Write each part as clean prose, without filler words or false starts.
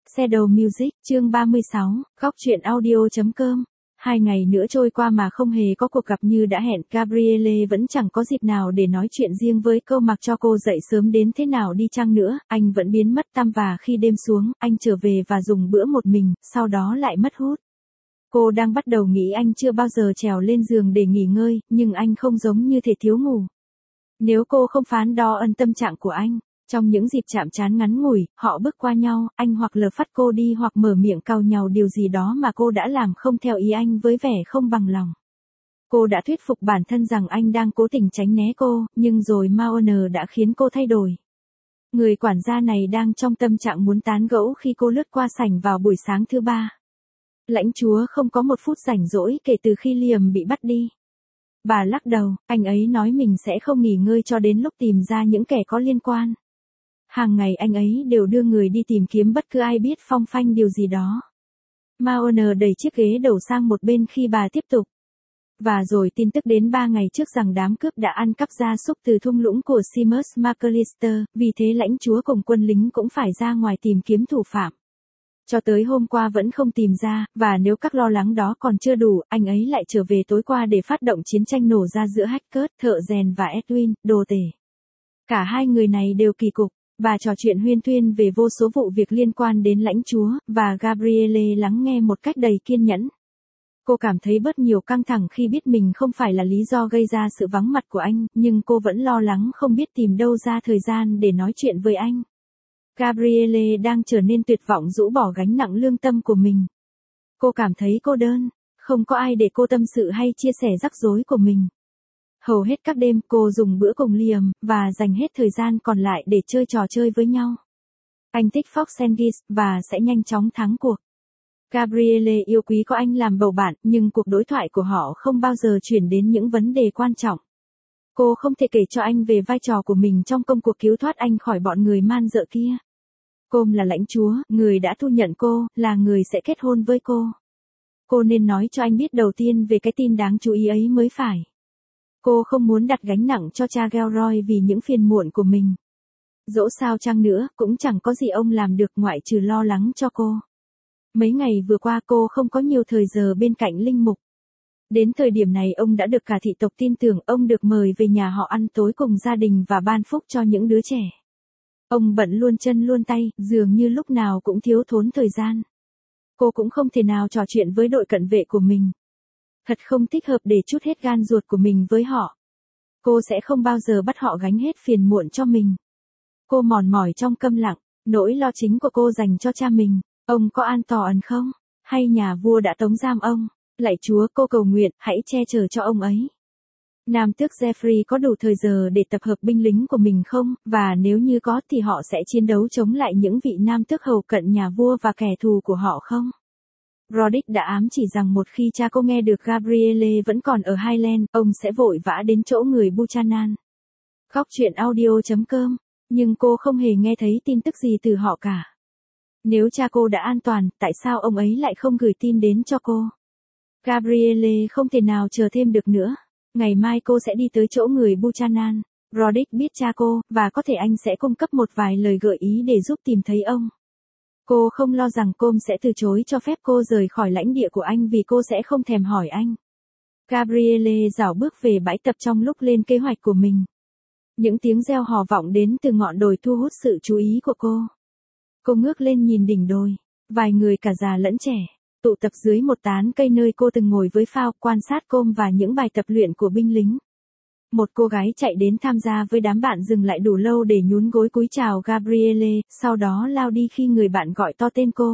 Shadow Music, chương 36, góc truyện audio.com. 2 ngày nữa trôi qua mà không hề có cuộc gặp như đã hẹn, Gabrielle vẫn chẳng có dịp nào để nói chuyện riêng với cô, mặc cho cô dậy sớm đến thế nào đi chăng nữa, anh vẫn biến mất tăm, và khi đêm xuống, anh trở về và dùng bữa một mình, sau đó lại mất hút. Cô đang bắt đầu nghĩ anh chưa bao giờ trèo lên giường để nghỉ ngơi, nhưng anh không giống như thể thiếu ngủ. Nếu cô không phán đo tâm trạng của anh, trong những dịp chạm trán ngắn ngủi, họ bước qua nhau, anh hoặc lờ phắt cô đi hoặc mở miệng càu nhàu điều gì đó mà cô đã làm không theo ý anh với vẻ không bằng lòng. Cô đã thuyết phục bản thân rằng anh đang cố tình tránh né cô, nhưng rồi Maoner đã khiến cô thay đổi. Người quản gia này đang trong tâm trạng muốn tán gẫu khi cô lướt qua sảnh vào buổi sáng thứ ba. Lãnh chúa không có một phút rảnh rỗi kể từ khi Liam bị bắt đi. Bà lắc đầu, anh ấy nói mình sẽ không nghỉ ngơi cho đến lúc tìm ra những kẻ có liên quan. Hàng ngày anh ấy đều đưa người đi tìm kiếm bất cứ ai biết phong phanh điều gì đó. Maoner đẩy chiếc ghế đầu sang một bên khi bà tiếp tục. Và rồi tin tức đến 3 ngày trước rằng đám cướp đã ăn cắp gia súc từ thung lũng của Seamus McAllister, vì thế lãnh chúa cùng quân lính cũng phải ra ngoài tìm kiếm thủ phạm. Cho tới hôm qua vẫn không tìm ra, và nếu các lo lắng đó còn chưa đủ, anh ấy lại trở về tối qua để phát động chiến tranh nổ ra giữa hacker, thợ rèn và Edwin, đồ tể. Cả hai người này đều kỳ cục. Bà trò chuyện huyên thuyên về vô số vụ việc liên quan đến lãnh chúa, và Gabrielle lắng nghe một cách đầy kiên nhẫn. Cô cảm thấy bớt nhiều căng thẳng khi biết mình không phải là lý do gây ra sự vắng mặt của anh, nhưng cô vẫn lo lắng không biết tìm đâu ra thời gian để nói chuyện với anh. Gabrielle đang trở nên tuyệt vọng rũ bỏ gánh nặng lương tâm của mình. Cô cảm thấy cô đơn, không có ai để cô tâm sự hay chia sẻ rắc rối của mình. Hầu hết các đêm cô dùng bữa cùng Liam, và dành hết thời gian còn lại để chơi trò chơi với nhau. Anh thích Fox and Geese, và sẽ nhanh chóng thắng cuộc. Gabrielle yêu quý có anh làm bầu bạn, nhưng cuộc đối thoại của họ không bao giờ chuyển đến những vấn đề quan trọng. Cô không thể kể cho anh về vai trò của mình trong công cuộc cứu thoát anh khỏi bọn người man dợ kia. Cô là lãnh chúa, người đã thu nhận cô, là người sẽ kết hôn với cô. Cô nên nói cho anh biết đầu tiên về cái tin đáng chú ý ấy mới phải. Cô không muốn đặt gánh nặng cho cha Gilroy vì những phiền muộn của mình. Dẫu sao chăng nữa, cũng chẳng có gì ông làm được ngoại trừ lo lắng cho cô. Mấy ngày vừa qua cô không có nhiều thời giờ bên cạnh linh mục. Đến thời điểm này ông đã được cả thị tộc tin tưởng, ông được mời về nhà họ ăn tối cùng gia đình và ban phúc cho những đứa trẻ. Ông bận luôn chân luôn tay, dường như lúc nào cũng thiếu thốn thời gian. Cô cũng không thể nào trò chuyện với đội cận vệ của mình. Thật không thích hợp để trút hết gan ruột của mình với họ. Cô sẽ không bao giờ bắt họ gánh hết phiền muộn cho mình. Cô mòn mỏi trong câm lặng, nỗi lo chính của cô dành cho cha mình. Ông có an toàn không? Hay nhà vua đã tống giam ông? Lạy Chúa, cô cầu nguyện, hãy che chở cho ông ấy. Nam tước Jeffrey có đủ thời giờ để tập hợp binh lính của mình không? Và nếu như có thì họ sẽ chiến đấu chống lại những vị nam tước hầu cận nhà vua và kẻ thù của họ không? Roddick đã ám chỉ rằng một khi cha cô nghe được Gabrielle vẫn còn ở Highland, ông sẽ vội vã đến chỗ người Buchanan. Góc truyện audio.com, nhưng cô không hề nghe thấy tin tức gì từ họ cả. Nếu cha cô đã an toàn, tại sao ông ấy lại không gửi tin đến cho cô? Gabrielle không thể nào chờ thêm được nữa. Ngày mai cô sẽ đi tới chỗ người Buchanan. Roddick biết cha cô, và có thể anh sẽ cung cấp một vài lời gợi ý để giúp tìm thấy ông. Cô không lo rằng cô sẽ từ chối cho phép cô rời khỏi lãnh địa của anh vì cô sẽ không thèm hỏi anh. Gabrielle rảo bước về bãi tập trong lúc lên kế hoạch của mình. Những tiếng reo hò vọng đến từ ngọn đồi thu hút sự chú ý của cô. Cô ngước lên nhìn đỉnh đồi. Vài người cả già lẫn trẻ, tụ tập dưới một tán cây nơi cô từng ngồi với phao, quan sát cô và những bài tập luyện của binh lính. Một cô gái chạy đến tham gia với đám bạn dừng lại đủ lâu để nhún gối cúi chào Gabrielle, sau đó lao đi khi người bạn gọi to tên cô.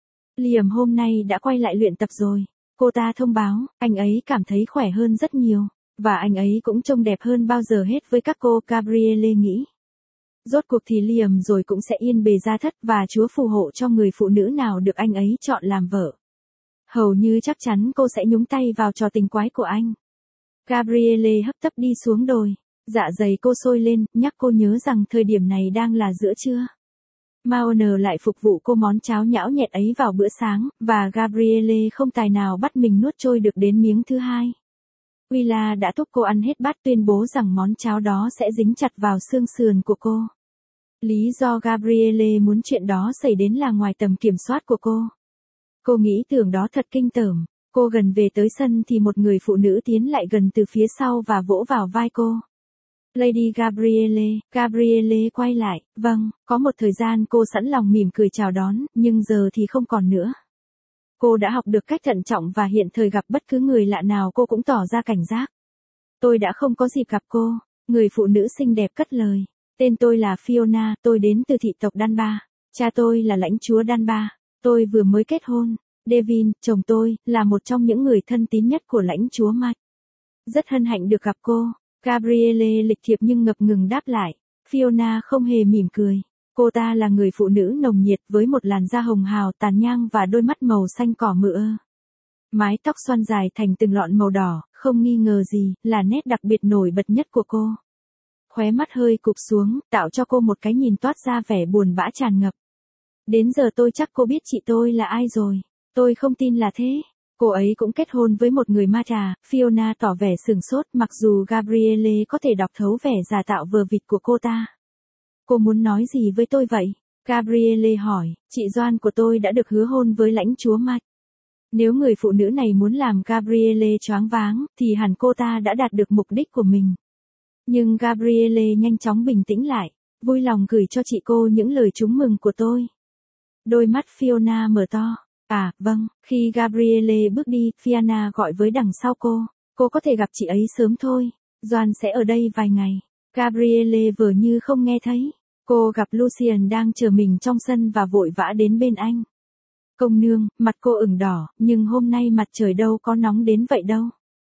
Liam hôm nay đã quay lại luyện tập rồi. Cô ta thông báo, anh ấy cảm thấy khỏe hơn rất nhiều, và anh ấy cũng trông đẹp hơn bao giờ hết với các cô, Gabrielle nghĩ. Rốt cuộc thì Liam rồi cũng sẽ yên bề gia thất, và Chúa phù hộ cho người phụ nữ nào được anh ấy chọn làm vợ. Hầu như chắc chắn cô sẽ nhúng tay vào trò tình quái của anh. Gabrielle hấp tấp đi xuống đồi. Dạ dày cô sôi lên, nhắc cô nhớ rằng thời điểm này đang là giữa trưa. Maoner lại phục vụ cô món cháo nhão nhẹt ấy vào bữa sáng, và Gabrielle không tài nào bắt mình nuốt trôi được đến miếng thứ hai. Willa đã thúc cô ăn hết bát, tuyên bố rằng món cháo đó sẽ dính chặt vào xương sườn của cô. Lý do Gabrielle muốn chuyện đó xảy đến là ngoài tầm kiểm soát của cô. Cô nghĩ tưởng đó thật kinh tởm. Cô gần về tới sân thì một người phụ nữ tiến lại gần từ phía sau và vỗ vào vai cô. Lady Gabrielle, Gabrielle quay lại, vâng, có một thời gian cô sẵn lòng mỉm cười chào đón, nhưng giờ thì không còn nữa. Cô đã học được cách thận trọng và hiện thời gặp bất cứ người lạ nào cô cũng tỏ ra cảnh giác. Tôi đã không có dịp gặp cô, người phụ nữ xinh đẹp cất lời. Tên tôi là Fiona, tôi đến từ thị tộc Dunbar. Cha tôi là lãnh chúa Dunbar. Tôi vừa mới kết hôn. Devin, chồng tôi, là một trong những người thân tín nhất của lãnh chúa Mike. Rất hân hạnh được gặp cô. Gabrielle lịch thiệp nhưng ngập ngừng đáp lại. Fiona không hề mỉm cười. Cô ta là người phụ nữ nồng nhiệt với một làn da hồng hào tàn nhang và đôi mắt màu xanh cỏ mượt. Mái tóc xoăn dài thành từng lọn màu đỏ, không nghi ngờ gì, là nét đặc biệt nổi bật nhất của cô. Khóe mắt hơi cụp xuống, tạo cho cô một cái nhìn toát ra vẻ buồn bã tràn ngập. Đến giờ tôi chắc cô biết chị tôi là ai rồi. Tôi không tin là thế. Cô ấy cũng kết hôn với một người ma trà. Fiona tỏ vẻ sửng sốt mặc dù Gabrielle có thể đọc thấu vẻ giả tạo vờ vịt của cô ta. Cô muốn nói gì với tôi vậy? Gabrielle hỏi, chị Doan của tôi đã được hứa hôn với lãnh chúa Mike. Nếu người phụ nữ này muốn làm Gabrielle choáng váng, thì hẳn cô ta đã đạt được mục đích của mình. Nhưng Gabrielle nhanh chóng bình tĩnh lại, vui lòng gửi cho chị cô những lời chúc mừng của tôi. Đôi mắt Fiona mở to. À, vâng, khi Gabrielle bước đi, Fiona gọi với đằng sau cô. Cô có thể gặp chị ấy sớm thôi. Doan sẽ ở đây vài ngày. Gabrielle vừa như không nghe thấy. Cô gặp Lucien đang chờ mình trong sân và vội vã đến bên anh. Công nương, mặt cô ửng đỏ, nhưng hôm nay mặt trời đâu có nóng đến vậy đâu.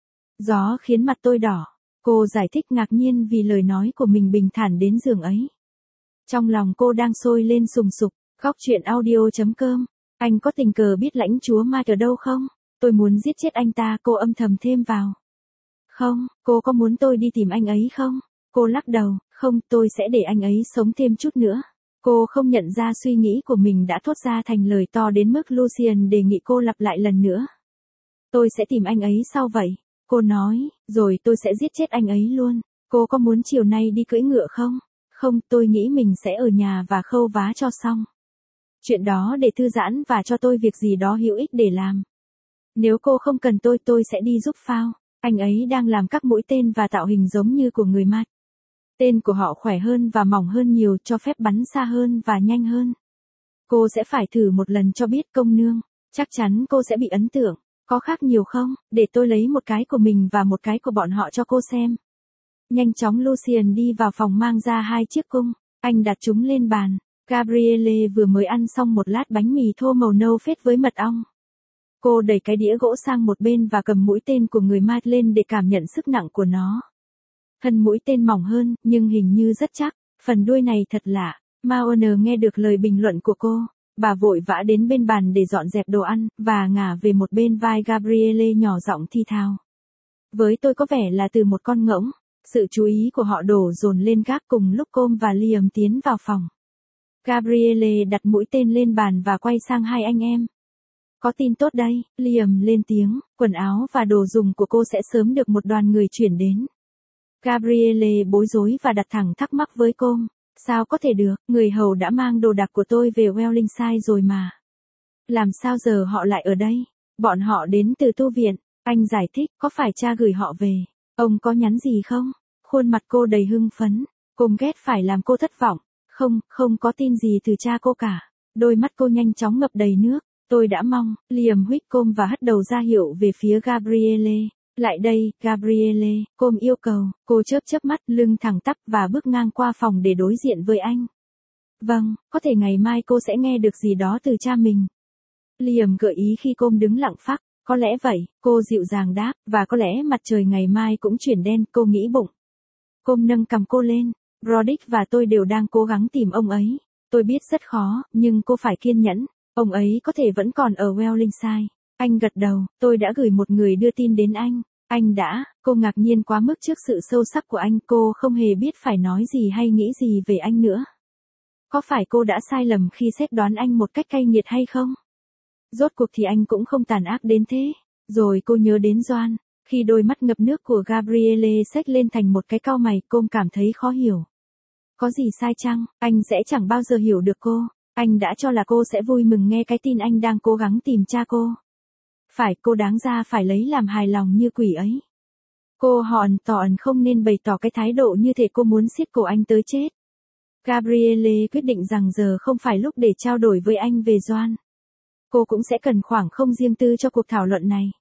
Gió khiến mặt tôi đỏ. Cô giải thích ngạc nhiên vì lời nói của mình bình thản đến giường ấy. Trong lòng cô đang sôi lên sùng sục. Góc truyện audio.com. Anh có tình cờ biết lãnh chúa Mike ở đâu không? Tôi muốn giết chết anh ta, cô âm thầm thêm vào. Không, cô có muốn tôi đi tìm anh ấy không? Cô lắc đầu, không, tôi sẽ để anh ấy sống thêm chút nữa. Cô không nhận ra suy nghĩ của mình đã thốt ra thành lời to đến mức Lucien đề nghị cô lặp lại lần nữa. Tôi sẽ tìm anh ấy sau vậy. Cô nói, rồi tôi sẽ giết chết anh ấy luôn. Cô có muốn chiều nay đi cưỡi ngựa không? Không, tôi nghĩ mình sẽ ở nhà và khâu vá cho xong. Chuyện đó để thư giãn và cho tôi việc gì đó hữu ích để làm. Nếu cô không cần tôi sẽ đi giúp Phao. Anh ấy đang làm các mũi tên và tạo hình giống như của người Mike. Tên của họ khỏe hơn và mỏng hơn nhiều, cho phép bắn xa hơn và nhanh hơn. Cô sẽ phải thử một lần cho biết, công nương. Chắc chắn cô sẽ bị ấn tượng. Có khác nhiều không? Để tôi lấy một cái của mình và một cái của bọn họ cho cô xem. Nhanh chóng Lucien đi vào phòng mang ra 2 chiếc cung. Anh đặt chúng lên bàn. Gabrielle vừa mới ăn xong một lát bánh mì thô màu nâu phết với mật ong. Cô đẩy cái đĩa gỗ sang một bên và cầm mũi tên của người Mike lên để cảm nhận sức nặng của nó. Thân mũi tên mỏng hơn, nhưng hình như rất chắc. Phần đuôi này thật lạ. Maoner nghe được lời bình luận của cô. Bà vội vã đến bên bàn để dọn dẹp đồ ăn, và ngả về một bên vai Gabrielle nhỏ giọng thi thào. Với tôi có vẻ là từ một con ngỗng. Sự chú ý của họ đổ dồn lên gác cùng lúc Colm và Liam tiến vào phòng. Gabrielle đặt mũi tên lên bàn và quay sang hai anh em. Có tin tốt đây, Liam lên tiếng, quần áo và đồ dùng của cô sẽ sớm được một đoàn người chuyển đến. Gabrielle bối rối và đặt thẳng thắc mắc với Colm. Sao có thể được, người hầu đã mang đồ đạc của tôi về Wellingside rồi mà. Làm sao giờ họ lại ở đây? Bọn họ đến từ tu viện, anh giải thích, có phải cha gửi họ về? Ông có nhắn gì không? Khuôn mặt cô đầy hưng phấn, Colm ghét phải làm cô thất vọng. Không có tin gì từ cha cô cả. Đôi mắt cô nhanh chóng ngập đầy nước. Tôi đã mong, Liam huých Colm và hất đầu ra hiệu về phía Gabrielle. Lại đây, Gabrielle, Colm yêu cầu. Cô chớp mắt, lưng thẳng tắp và bước ngang qua phòng để đối diện với anh. Vâng, có thể ngày mai cô sẽ nghe được gì đó từ cha mình. Liam gợi ý khi Colm đứng lặng phắc. Có lẽ vậy, cô dịu dàng đáp, và có lẽ mặt trời ngày mai cũng chuyển đen, cô nghĩ bụng. Colm nâng cằm cô lên. Roderick và tôi đều đang cố gắng tìm ông ấy. Tôi biết rất khó, nhưng cô phải kiên nhẫn. Ông ấy có thể vẫn còn ở Wellingside. Anh gật đầu, tôi đã gửi một người đưa tin đến anh. Anh đã, cô ngạc nhiên quá mức trước sự sâu sắc của anh, cô không hề biết phải nói gì hay nghĩ gì về anh nữa. Có phải cô đã sai lầm khi xét đoán anh một cách cay nghiệt hay không? Rốt cuộc thì anh cũng không tàn ác đến thế. Rồi cô nhớ đến Doan. Khi đôi mắt ngập nước của Gabrielle xếch lên thành một cái cau mày, cô cảm thấy khó hiểu. Có gì sai chăng? Anh sẽ chẳng bao giờ hiểu được cô. Anh đã cho là cô sẽ vui mừng nghe cái tin anh đang cố gắng tìm cha cô. Phải, cô đáng ra phải lấy làm hài lòng như quỷ ấy. Cô hoàn toàn không nên bày tỏ cái thái độ như thể cô muốn siết cổ anh tới chết. Gabrielle quyết định rằng giờ không phải lúc để trao đổi với anh về Doan. Cô cũng sẽ cần khoảng không riêng tư cho cuộc thảo luận này.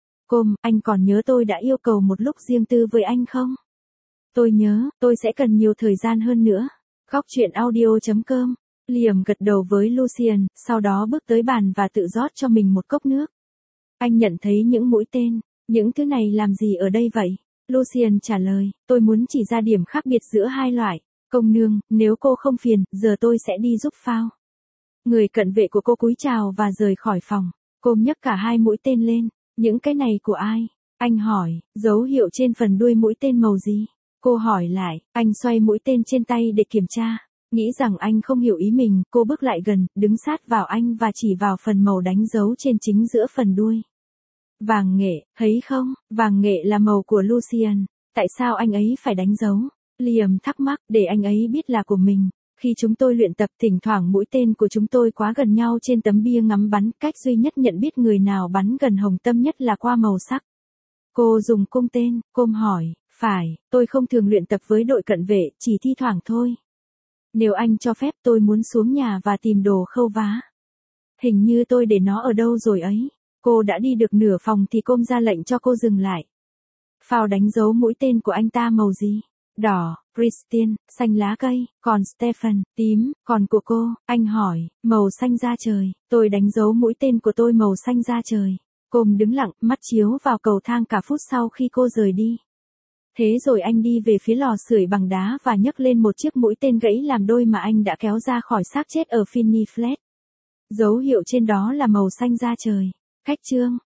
Anh còn nhớ tôi đã yêu cầu một lúc riêng tư với anh không? Tôi nhớ, tôi sẽ cần nhiều thời gian hơn nữa. Góc chuyện audio.com. Liam gật đầu với Lucien, sau đó bước tới bàn và tự rót cho mình một cốc nước. Anh nhận thấy những mũi tên. Những thứ này làm gì ở đây vậy? Lucien trả lời, tôi muốn chỉ ra điểm khác biệt giữa hai loại. Công nương, nếu cô không phiền, giờ tôi sẽ đi giúp phao. Người cận vệ của cô cúi chào và rời khỏi phòng. Cô nhấc cả hai mũi tên lên. Những cái này của ai? Anh hỏi, dấu hiệu trên phần đuôi mũi tên màu gì? Cô hỏi lại, anh xoay mũi tên trên tay để kiểm tra. Nghĩ rằng anh không hiểu ý mình, cô bước lại gần, đứng sát vào anh và chỉ vào phần màu đánh dấu trên chính giữa phần đuôi. Vàng nghệ, thấy không? Vàng nghệ là màu của Lucien. Tại sao anh ấy phải đánh dấu? Liam thắc mắc, để anh ấy biết là của mình. Khi chúng tôi luyện tập, thỉnh thoảng mũi tên của chúng tôi quá gần nhau trên tấm bia ngắm bắn. Cách duy nhất nhận biết người nào bắn gần hồng tâm nhất là qua màu sắc. Cô dùng cung tên, cô hỏi, phải, tôi không thường luyện tập với đội cận vệ, chỉ thi thoảng thôi. Nếu anh cho phép, tôi muốn xuống nhà và tìm đồ khâu vá. Hình như tôi để nó ở đâu rồi ấy. Cô đã đi được nửa phòng thì cô ra lệnh cho cô dừng lại. Phao đánh dấu mũi tên của anh ta màu gì? Đỏ, Christian, xanh lá cây, còn Stephen, tím, còn của cô, anh hỏi, màu xanh da trời, tôi đánh dấu mũi tên của tôi màu xanh da trời. Cô đứng lặng, mắt chiếu vào cầu thang cả phút sau khi cô rời đi. Thế rồi anh đi về phía lò sưởi bằng đá và nhấc lên một chiếc mũi tên gãy làm đôi mà anh đã kéo ra khỏi xác chết ở Finney Flat. Dấu hiệu trên đó là màu xanh da trời. Khách chương.